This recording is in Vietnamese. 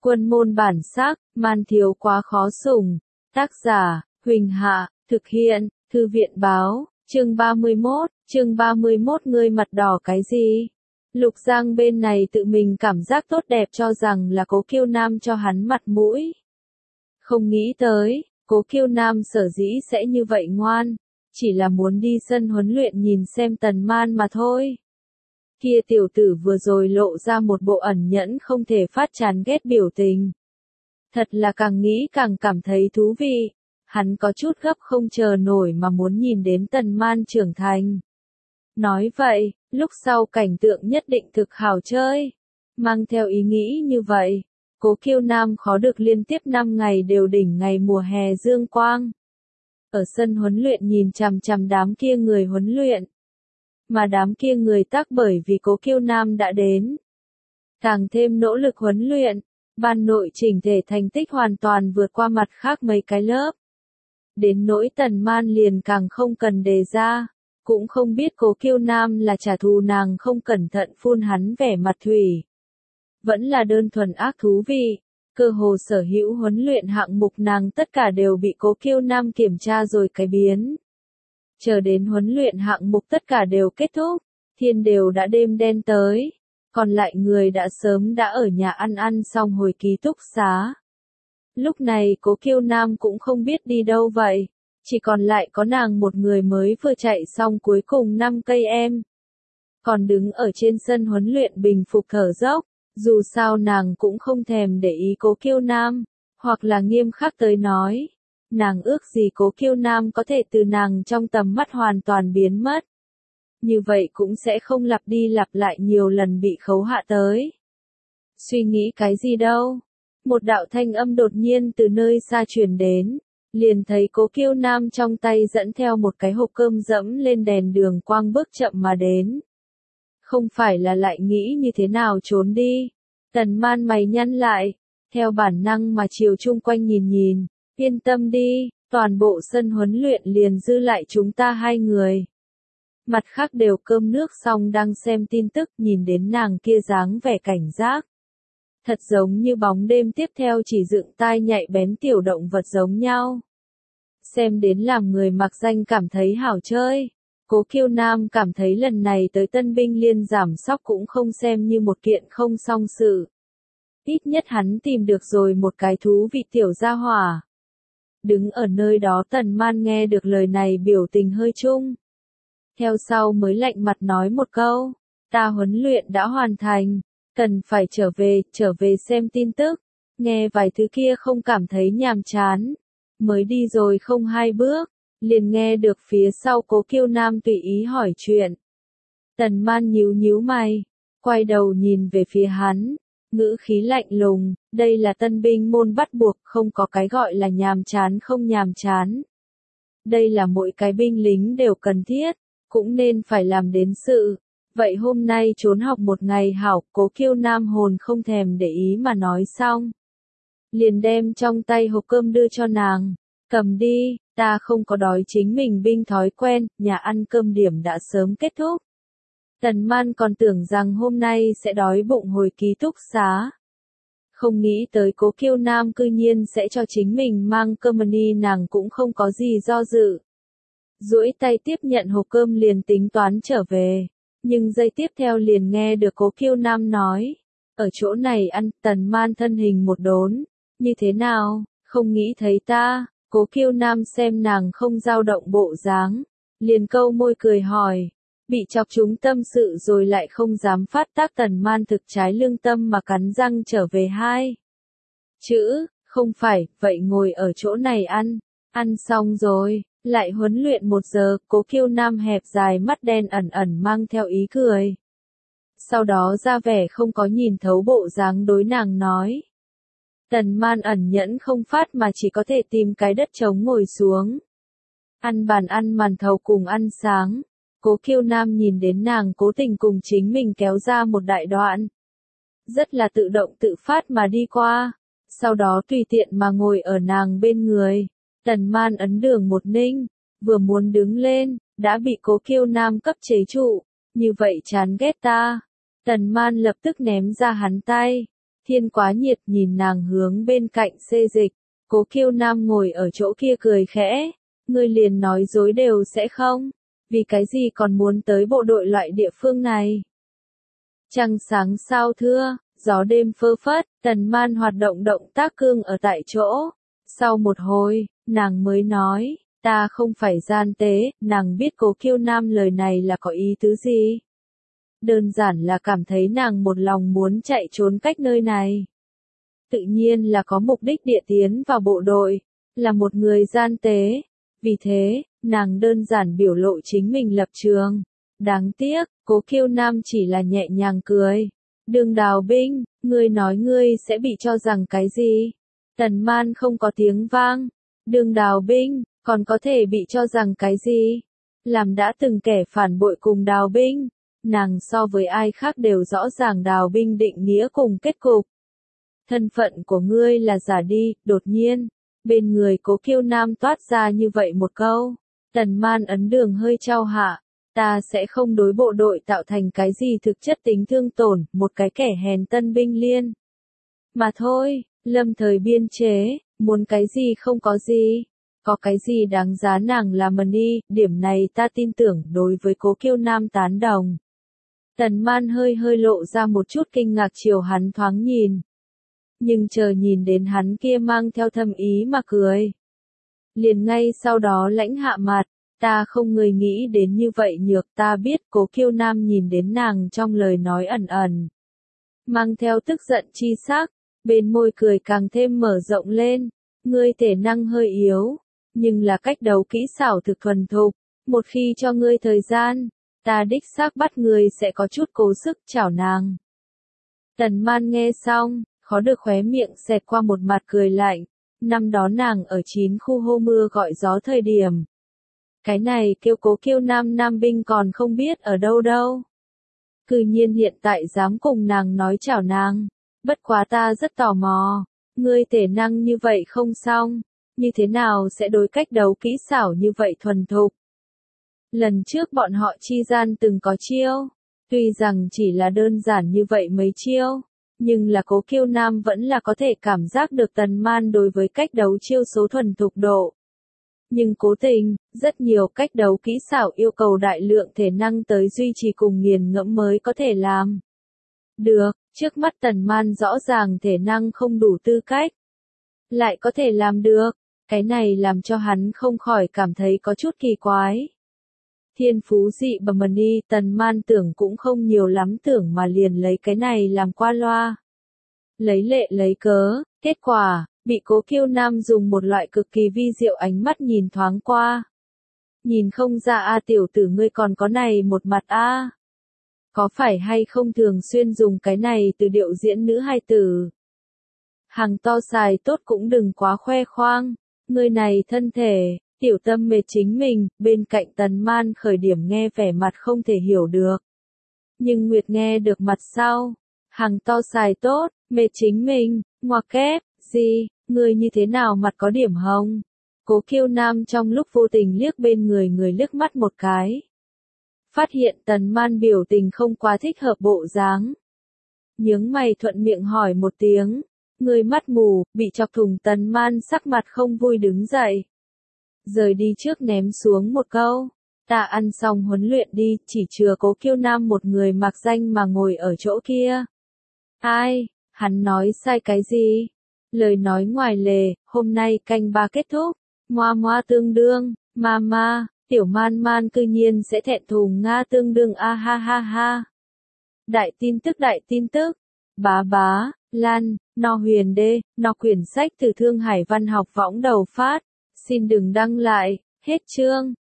Quân môn bản sắc, man thiếu quá khó sủng. Tác giả, Huỳnh Hạ, thực hiện, Thư viện báo, chương 31, ngươi mặt đỏ cái gì? Lục Giang bên này tự mình cảm giác tốt đẹp cho rằng là Cố Kiêu Nam cho hắn mặt mũi. Không nghĩ tới, Cố Kiêu Nam sở dĩ sẽ như vậy ngoan, chỉ là muốn đi sân huấn luyện nhìn xem Tần Man mà thôi. Kia tiểu tử vừa rồi lộ ra một bộ ẩn nhẫn không thể phát chán ghét biểu tình. Thật là càng nghĩ càng cảm thấy thú vị, hắn có chút gấp không chờ nổi mà muốn nhìn đến Tần Man trưởng thành. Nói vậy, lúc sau cảnh tượng nhất định thực hảo chơi. Mang theo ý nghĩ như vậy, Cố Kiêu Nam khó được liên tiếp 5 ngày đều đỉnh ngày mùa hè dương quang. Ở sân huấn luyện nhìn chằm chằm đám kia người huấn luyện. Mà đám kia người tác bởi vì Cố Kiêu Nam đã đến. Càng thêm nỗ lực huấn luyện, ban nội chỉnh thể thành tích hoàn toàn vượt qua mặt khác mấy cái lớp. Đến nỗi Tần Man liền càng không cần đề ra, cũng không biết Cố Kiêu Nam là trả thù nàng không cẩn thận phun hắn vẻ mặt thủy. Vẫn là đơn thuần ác thú vị, cơ hồ sở hữu huấn luyện hạng mục nàng tất cả đều bị Cố Kiêu Nam kiểm tra rồi cái biến. Chờ đến huấn luyện hạng mục tất cả đều kết thúc, thiên đều đã đêm đen tới, còn lại người đã sớm đã ở nhà ăn xong hồi ký túc xá. Lúc này Cố Kiêu Nam cũng không biết đi đâu vậy, chỉ còn lại có nàng một người mới vừa chạy xong cuối cùng 5 cây em. Còn đứng ở trên sân huấn luyện bình phục thở dốc, dù sao nàng cũng không thèm để ý Cố Kiêu Nam, hoặc là nghiêm khắc tới nói. Nàng ước gì Cố Kiêu Nam có thể từ nàng trong tầm mắt hoàn toàn biến mất. Như vậy cũng sẽ không lặp đi lặp lại nhiều lần bị khấu hạ tới. Suy nghĩ cái gì đâu? Một đạo thanh âm đột nhiên từ nơi xa truyền đến, liền thấy Cố Kiêu Nam trong tay dẫn theo một cái hộp cơm dẫm lên đèn đường quang bước chậm mà đến. Không phải là lại nghĩ như thế nào trốn đi. Tần Man mày nhăn lại, theo bản năng mà chiều chung quanh nhìn. Yên tâm đi, toàn bộ sân huấn luyện liền dư lại chúng ta 2 người. Mặt khác đều cơm nước xong đang xem tin tức nhìn đến nàng kia dáng vẻ cảnh giác. Thật giống như bóng đêm tiếp theo chỉ dựng tai nhạy bén tiểu động vật giống nhau. Xem đến làm người mặc danh cảm thấy hảo chơi. Cố Kiêu Nam cảm thấy lần này tới tân binh liên giảm sóc cũng không xem như một kiện không song sự. Ít nhất hắn tìm được rồi một cái thú vị tiểu gia hỏa. Đứng ở nơi đó Tần Man nghe được lời này biểu tình hơi chung. Theo sau mới lạnh mặt nói một câu, ta huấn luyện đã hoàn thành, cần phải trở về xem tin tức, nghe vài thứ kia không cảm thấy nhàm chán. Mới đi rồi không 2 bước, liền nghe được phía sau Cố Kiêu Nam tùy ý hỏi chuyện. Tần Man nhíu mày, quay đầu nhìn về phía hắn. Ngữ khí lạnh lùng, đây là tân binh môn bắt buộc, không có cái gọi là nhàm chán không nhàm chán. Đây là mỗi cái binh lính đều cần thiết, cũng nên phải làm đến sự. Vậy hôm nay trốn học một ngày hảo, Cố Kiêu Nam hồn không thèm để ý mà nói xong. Liền đem trong tay hộp cơm đưa cho nàng, cầm đi, ta không có đói chính mình binh thói quen, nhà ăn cơm điểm đã sớm kết thúc. Tần Man còn tưởng rằng hôm nay sẽ đói bụng hồi ký túc xá. Không nghĩ tới Cố Kiêu Nam cư nhiên sẽ cho chính mình mang cơm đi, nàng cũng không có gì do dự. Duỗi tay tiếp nhận hộp cơm liền tính toán trở về. Nhưng giây tiếp theo liền nghe được Cố Kiêu Nam nói. Ở chỗ này ăn. Tần Man thân hình một đốn. Như thế nào, không nghĩ thấy ta? Cố Kiêu Nam xem nàng không dao động bộ dáng, liền câu môi cười hỏi. Bị chọc trúng tâm sự rồi lại không dám phát tác Tần Man thực trái lương tâm mà cắn răng trở về 2 chữ, không phải, vậy ngồi ở chỗ này ăn xong rồi, lại huấn luyện 1 giờ, Cố Kiêu Nam hẹp dài mắt đen ẩn mang theo ý cười. Sau đó ra vẻ không có nhìn thấu bộ dáng đối nàng nói. Tần Man ẩn nhẫn không phát mà chỉ có thể tìm cái đất trống ngồi xuống. Ăn bàn ăn màn thầu cùng ăn sáng. Cố Kiêu Nam nhìn đến nàng cố tình cùng chính mình kéo ra một đại đoạn. Rất là tự động tự phát mà đi qua. Sau đó tùy tiện mà ngồi ở nàng bên người. Tần Man ấn đường một ninh. Vừa muốn đứng lên, đã bị Cố Kiêu Nam cấp chế trụ. Như vậy chán ghét ta. Tần Man lập tức ném ra hắn tay. Thiên quá nhiệt nhìn nàng hướng bên cạnh xê dịch, Cố Kiêu Nam ngồi ở chỗ kia cười khẽ, ngươi liền nói dối đều sẽ không, vì cái gì còn muốn tới bộ đội loại địa phương này. Trăng sáng sao thưa, gió đêm phơ phất, Tần Man hoạt động động tác cương ở tại chỗ. Sau một hồi, nàng mới nói, ta không phải gian tế, nàng biết Cố Kiêu Nam lời này là có ý tứ gì. Đơn giản là cảm thấy nàng một lòng muốn chạy trốn cách nơi này. Tự nhiên là có mục đích địa tiến vào bộ đội, là một người gian tế. Vì thế, nàng đơn giản biểu lộ chính mình lập trường. Đáng tiếc, Cố Kiêu Nam chỉ là nhẹ nhàng cười. Đường Đào binh, ngươi nói ngươi sẽ bị cho rằng cái gì? Tần Man không có tiếng vang. Đường Đào binh, còn có thể bị cho rằng cái gì? Làm đã từng kẻ phản bội cùng Đào binh. Nàng so với ai khác đều rõ ràng Đào binh định nghĩa cùng kết cục. Thân phận của ngươi là giả đi, đột nhiên. Bên người Cố Kiêu Nam toát ra như vậy một câu. Tần Man ấn đường hơi trao hạ. Ta sẽ không đối bộ đội tạo thành cái gì thực chất tính thương tổn, một cái kẻ hèn tân binh liên. Mà thôi, lâm thời biên chế, muốn cái gì không có gì. Có cái gì đáng giá nàng làm đi, điểm này ta tin tưởng đối với Cố Kiêu Nam tán đồng. Tần Man hơi lộ ra một chút kinh ngạc chiều hắn thoáng nhìn. Nhưng chờ nhìn đến hắn kia mang theo thâm ý mà cười. Liền ngay sau đó lãnh hạ mặt, ta không người nghĩ đến như vậy nhược, ta biết. Cố Kiêu Nam nhìn đến nàng trong lời nói ẩn ẩn. Mang theo tức giận chi sắc, bên môi cười càng thêm mở rộng lên. Ngươi thể năng hơi yếu, nhưng là cách đấu kỹ xảo thực thuần thục, một khi cho ngươi thời gian, ta đích xác bắt ngươi sẽ có chút cố sức chảo nàng. Tần Man nghe xong, khó được khóe miệng xẹt qua một mặt cười lạnh. Năm đó nàng ở 9 khu hô mưa gọi gió thời điểm. Cái này kêu Cố Kiêu Nam nam binh còn không biết ở đâu đâu. Cư nhiên hiện tại dám cùng nàng nói chào nàng. Bất quá ta rất tò mò. Ngươi thể năng như vậy không xong. Như thế nào sẽ đối cách đấu kỹ xảo như vậy thuần thục? Lần trước bọn họ chi gian từng có chiêu. Tuy rằng chỉ là đơn giản như vậy mấy chiêu. Nhưng là Cố Kiêu Nam vẫn là có thể cảm giác được Tần Man đối với cách đấu chiêu số thuần thục độ. Nhưng cố tình, rất nhiều cách đấu kỹ xảo yêu cầu đại lượng thể năng tới duy trì cùng nghiền ngẫm mới có thể làm. Được, trước mắt Tần Man rõ ràng thể năng không đủ tư cách. Lại có thể làm được, cái này làm cho hắn không khỏi cảm thấy có chút kỳ quái. Thiên phú dị bẩm đi, Tần Man tưởng cũng không nhiều lắm tưởng mà liền lấy cái này làm qua loa. Lấy lệ lấy cớ, kết quả, bị Cố Kiêu Nam dùng một loại cực kỳ vi diệu ánh mắt nhìn thoáng qua. Nhìn không ra a tiểu tử ngươi còn có này một mặt a. Có phải hay không thường xuyên dùng cái này từ điệu diễn nữ hay tử? Hàng to xài tốt cũng đừng quá khoe khoang, ngươi này thân thể, tiểu tâm mệt chính mình, bên cạnh Tần Man khởi điểm nghe vẻ mặt không thể hiểu được. Nhưng Nguyệt nghe được mặt sau, hàng to xài tốt, mệt chính mình, ngoặc kép, gì, người như thế nào mặt có điểm hồng. Cố Kiêu Nam trong lúc vô tình liếc bên người liếc mắt một cái. Phát hiện Tần Man biểu tình không quá thích hợp bộ dáng. Nhướng mày thuận miệng hỏi một tiếng. Người mắt mù, bị chọc thủng. Tần Man sắc mặt không vui đứng dậy. Rời đi trước ném xuống một câu. Ta ăn xong huấn luyện đi, chỉ chừa Cố Kiêu Nam một người mặc danh mà ngồi ở chỗ kia. Ai, hắn nói sai cái gì? Lời nói ngoài lề, hôm nay canh ba kết thúc. Moa moa tương đương, mama, tiểu man man cư nhiên sẽ thẹn thùng Nga tương đương a ha ha ha. Đại tin tức. Bá, Lan, no huyền đê, no quyển sách từ Thương Hải Văn học võng đầu phát. Xin đừng đăng lại, hết chương.